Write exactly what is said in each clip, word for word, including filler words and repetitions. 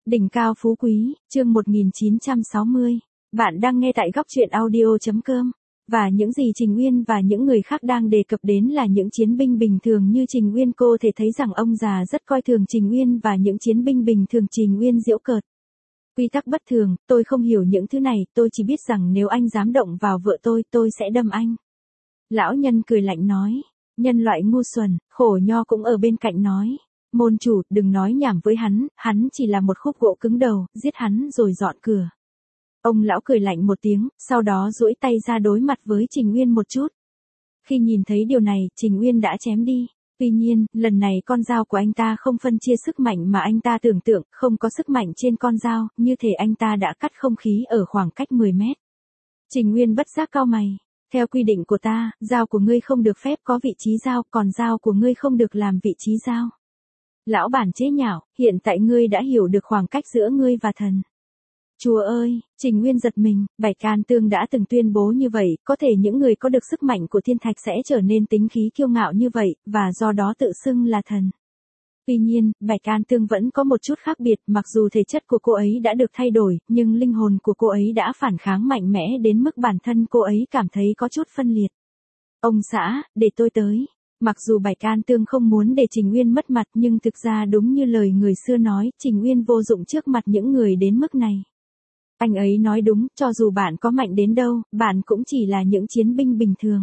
Đỉnh cao phú quý, chương một nghìn chín trăm sáu mươi. Bạn đang nghe tại góc truyện audio chấm com. Và những gì Trình Uyên và những người khác đang đề cập đến là những chiến binh bình thường như Trình Uyên. Cô thể thấy rằng ông già rất coi thường Trình Uyên và những chiến binh bình thường. Trình Uyên giễu cợt. Quy tắc bất thường, tôi không hiểu những thứ này, tôi chỉ biết rằng nếu anh dám động vào vợ tôi, tôi sẽ đâm anh. Lão nhân cười lạnh nói. Nhân loại ngu xuẩn, Khổ Nho cũng ở bên cạnh nói. Môn chủ, đừng nói nhảm với hắn, hắn chỉ là một khúc gỗ cứng đầu, giết hắn rồi dọn cửa. Ông lão cười lạnh một tiếng, sau đó duỗi tay ra đối mặt với Trình Uyên một chút. Khi nhìn thấy điều này, Trình Uyên đã chém đi. Tuy nhiên, lần này con dao của anh ta không phân chia sức mạnh mà anh ta tưởng tượng, không có sức mạnh trên con dao, như thể anh ta đã cắt không khí ở khoảng cách mười mét. Trình Uyên bất giác cau mày. Theo quy định của ta, dao của ngươi không được phép có vị trí dao, còn dao của ngươi không được làm vị trí dao. Lão bản chế nhạo, hiện tại ngươi đã hiểu được khoảng cách giữa ngươi và thần. Chúa ơi, Trình Uyên giật mình, Bạch Can Tương đã từng tuyên bố như vậy, có thể những người có được sức mạnh của thiên thạch sẽ trở nên tính khí kiêu ngạo như vậy, và do đó tự xưng là thần. Tuy nhiên, Bạch Can Tương vẫn có một chút khác biệt, mặc dù thể chất của cô ấy đã được thay đổi, nhưng linh hồn của cô ấy đã phản kháng mạnh mẽ đến mức bản thân cô ấy cảm thấy có chút phân liệt. Ông xã, để tôi tới. Mặc dù Bạch Can Tương không muốn để Trình Uyên mất mặt nhưng thực ra đúng như lời người xưa nói, Trình Uyên vô dụng trước mặt những người đến mức này. Anh ấy nói đúng, cho dù bạn có mạnh đến đâu, bạn cũng chỉ là những chiến binh bình thường.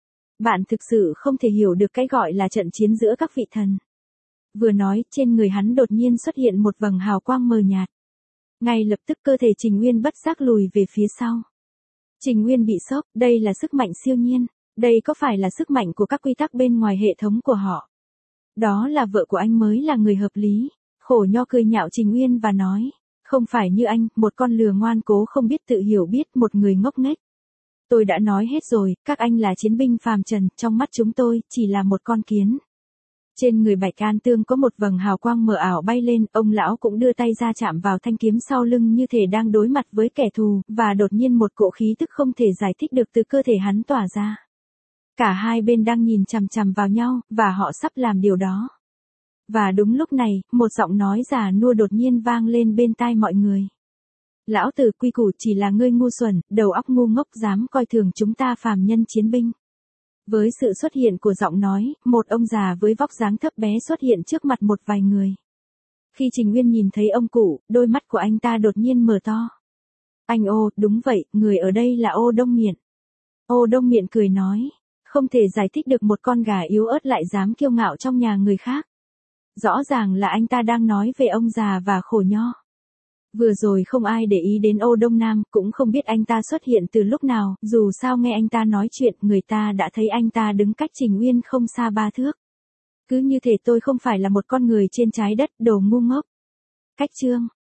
Bạn thực sự không thể hiểu được cái gọi là trận chiến giữa các vị thần. Vừa nói, trên người hắn đột nhiên xuất hiện một vầng hào quang mờ nhạt. Ngay lập tức cơ thể Trình Uyên bất giác lùi về phía sau. Trình Uyên bị sốc, đây là sức mạnh siêu nhiên. Đây có phải là sức mạnh của các quy tắc bên ngoài hệ thống của họ? Đó là vợ của anh mới là người hợp lý. Khổ Nho cười nhạo Trình Uyên và nói. Không phải như anh, một con lừa ngoan cố không biết tự hiểu biết, một người ngốc nghếch. Tôi đã nói hết rồi, các anh là chiến binh phàm trần, trong mắt chúng tôi, chỉ là một con kiến. Trên người Bạch Can Tương có một vầng hào quang mờ ảo bay lên, ông lão cũng đưa tay ra chạm vào thanh kiếm sau lưng như thể đang đối mặt với kẻ thù, và đột nhiên một cỗ khí tức không thể giải thích được từ cơ thể hắn tỏa ra. Cả hai bên đang nhìn chằm chằm vào nhau, và họ sắp làm điều đó. Và đúng lúc này, một giọng nói già nua đột nhiên vang lên bên tai mọi người. Lão tử quy củ chỉ là ngươi ngu xuẩn, đầu óc ngu ngốc dám coi thường chúng ta phàm nhân chiến binh. Với sự xuất hiện của giọng nói, một ông già với vóc dáng thấp bé xuất hiện trước mặt một vài người. Khi Trình Uyên nhìn thấy ông cụ, đôi mắt của anh ta đột nhiên mở to. Anh Ô, đúng vậy, người ở đây là Ô Đông Miện. Ô Đông Miện cười nói. Không thể giải thích được một con gà yếu ớt lại dám kiêu ngạo trong nhà người khác. Rõ ràng là anh ta đang nói về ông già và Khổ Nho. Vừa rồi không ai để ý đến Ô Đông Nam, cũng không biết anh ta xuất hiện từ lúc nào, dù sao nghe anh ta nói chuyện, người ta đã thấy anh ta đứng cách Trình Uyên không xa ba thước. Cứ như thể tôi không phải là một con người trên trái đất, đồ ngu ngốc. Cách chương.